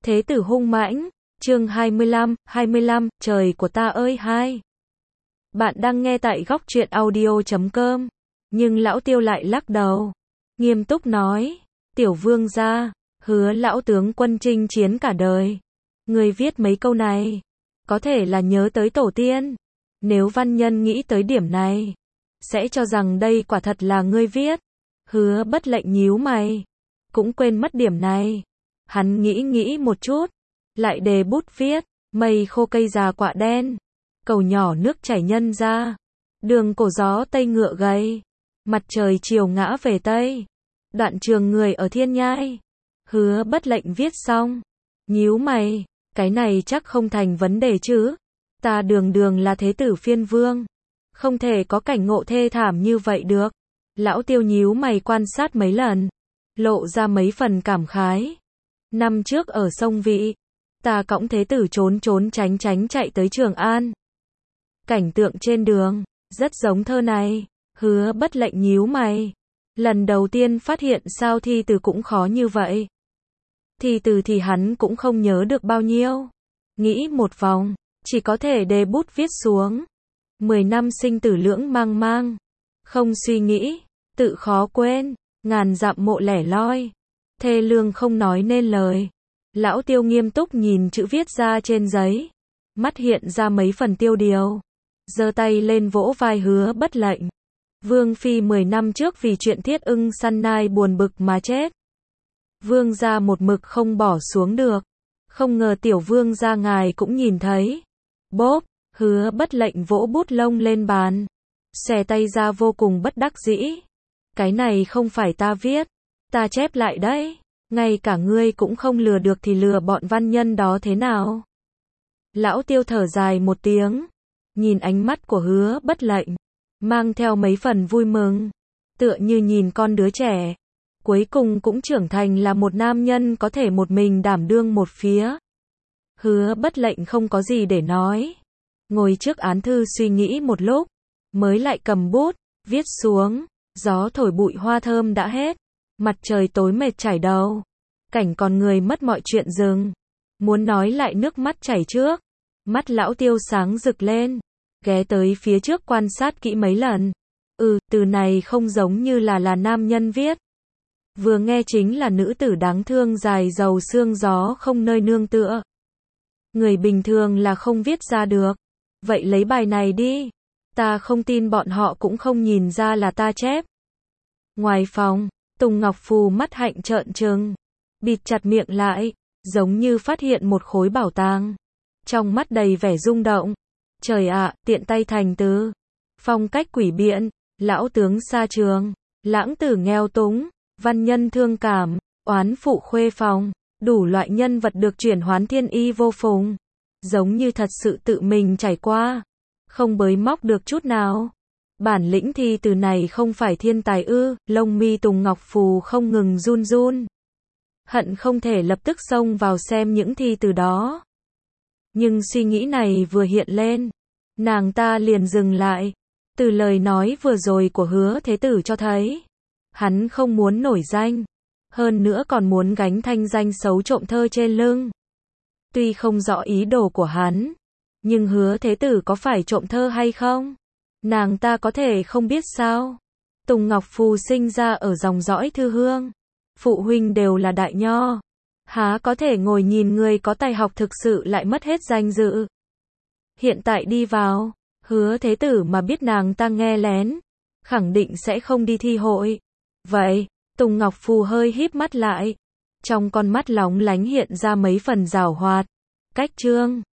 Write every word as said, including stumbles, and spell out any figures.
Thế tử hung mãnh, chương hai mươi lăm, hai mươi lăm, trời của ta ơi hai. Bạn đang nghe tại góc truyện audio chấm com, nhưng lão Tiêu lại lắc đầu, nghiêm túc nói, tiểu vương gia, hứa lão tướng quân chinh chiến cả đời. Người viết mấy câu này, có thể là nhớ tới tổ tiên. Nếu văn nhân nghĩ tới điểm này, sẽ cho rằng đây quả thật là ngươi viết. Hứa Bất Lệnh nhíu mày, cũng quên mất điểm này. Hắn nghĩ nghĩ một chút, lại đề bút viết, mây khô cây già quạ đen, cầu nhỏ nước chảy nhân ra, đường cổ gió tây ngựa gầy, mặt trời chiều ngã về tây, đoạn trường người ở thiên nhai. Hứa Bất Lệnh viết xong, nhíu mày, cái này chắc không thành vấn đề chứ. Ta đường đường là thế tử phiên vương, không thể có cảnh ngộ thê thảm như vậy được. Lão Tiêu nhíu mày quan sát mấy lần, lộ ra mấy phần cảm khái. Năm trước ở sông Vị, ta cõng thế tử trốn trốn tránh tránh chạy tới Trường An. Cảnh tượng trên đường, rất giống thơ này. Hứa Bất Lệnh nhíu mày, lần đầu tiên phát hiện sao thi từ cũng khó như vậy. Thi từ thì hắn cũng không nhớ được bao nhiêu. Nghĩ một vòng, chỉ có thể đề bút viết xuống. Mười năm sinh tử lưỡng mang mang, không suy nghĩ, tự khó quên, ngàn dặm mộ lẻ loi, thê lương không nói nên lời. Lão Tiêu nghiêm túc nhìn chữ viết ra trên giấy, mắt hiện ra mấy phần tiêu điều, giơ tay lên vỗ vai Hứa Bất Lệnh. Vương phi mười năm trước vì chuyện Thiết Ưng săn nai buồn bực mà chết. Vương gia một mực không bỏ xuống được, không ngờ tiểu vương gia ngài cũng nhìn thấy. Bốp, Hứa Bất Lệnh vỗ bút lông lên bàn, xòe tay ra vô cùng bất đắc dĩ. Cái này không phải ta viết, ta chép lại đấy. Ngay cả ngươi cũng không lừa được thì lừa bọn văn nhân đó thế nào? Lão Tiêu thở dài một tiếng, nhìn ánh mắt của Hứa Bất Lệnh, mang theo mấy phần vui mừng, tựa như nhìn con đứa trẻ, cuối cùng cũng trưởng thành là một nam nhân có thể một mình đảm đương một phía. Hứa Bất Lệnh không có gì để nói, ngồi trước án thư suy nghĩ một lúc, mới lại cầm bút, viết xuống, gió thổi bụi hoa thơm đã hết. Mặt trời tối mệt chảy đầu, cảnh còn người mất mọi chuyện dừng. Muốn nói lại nước mắt chảy trước. Mắt lão Tiêu sáng rực lên, ghé tới phía trước quan sát kỹ mấy lần. Ừ, từ này không giống như là là nam nhân viết. Vừa nghe chính là nữ tử đáng thương dài dầu xương gió không nơi nương tựa. Người bình thường là không viết ra được. Vậy lấy bài này đi. Ta không tin bọn họ cũng không nhìn ra là ta chép. Ngoài phòng, Tùng Ngọc Phù mắt hạnh trợn trừng, bịt chặt miệng lại, giống như phát hiện một khối bảo tàng. Trong mắt đầy vẻ rung động. Trời ạ, tiện tay thành từ. Phong cách quỷ biện, lão tướng xa trường, lãng tử nghèo túng, văn nhân thương cảm, oán phụ khuê phòng, đủ loại nhân vật được chuyển hoán thiên y vô phùng. Giống như thật sự tự mình trải qua, không bới móc được chút nào. Bản lĩnh thi từ này không phải thiên tài ư? Lông mi Tùng Ngọc Phù không ngừng run run. Hận không thể lập tức xông vào xem những thi từ đó. Nhưng suy nghĩ này vừa hiện lên, nàng ta liền dừng lại. Từ lời nói vừa rồi của Hứa Thế Tử cho thấy, hắn không muốn nổi danh, hơn nữa còn muốn gánh thanh danh xấu trộm thơ trên lưng. Tuy không rõ ý đồ của hắn, nhưng Hứa Thế Tử có phải trộm thơ hay không? Nàng ta có thể không biết sao? Tùng Ngọc Phù sinh ra ở dòng dõi thư hương, phụ huynh đều là đại nho, há có thể ngồi nhìn người có tài học thực sự lại mất hết danh dự. Hiện tại đi vào, Hứa Thế Tử mà biết nàng ta nghe lén, khẳng định sẽ không đi thi hội. Vậy, Tùng Ngọc Phù hơi híp mắt lại, trong con mắt lóng lánh hiện ra mấy phần giảo hoạt. Cách chương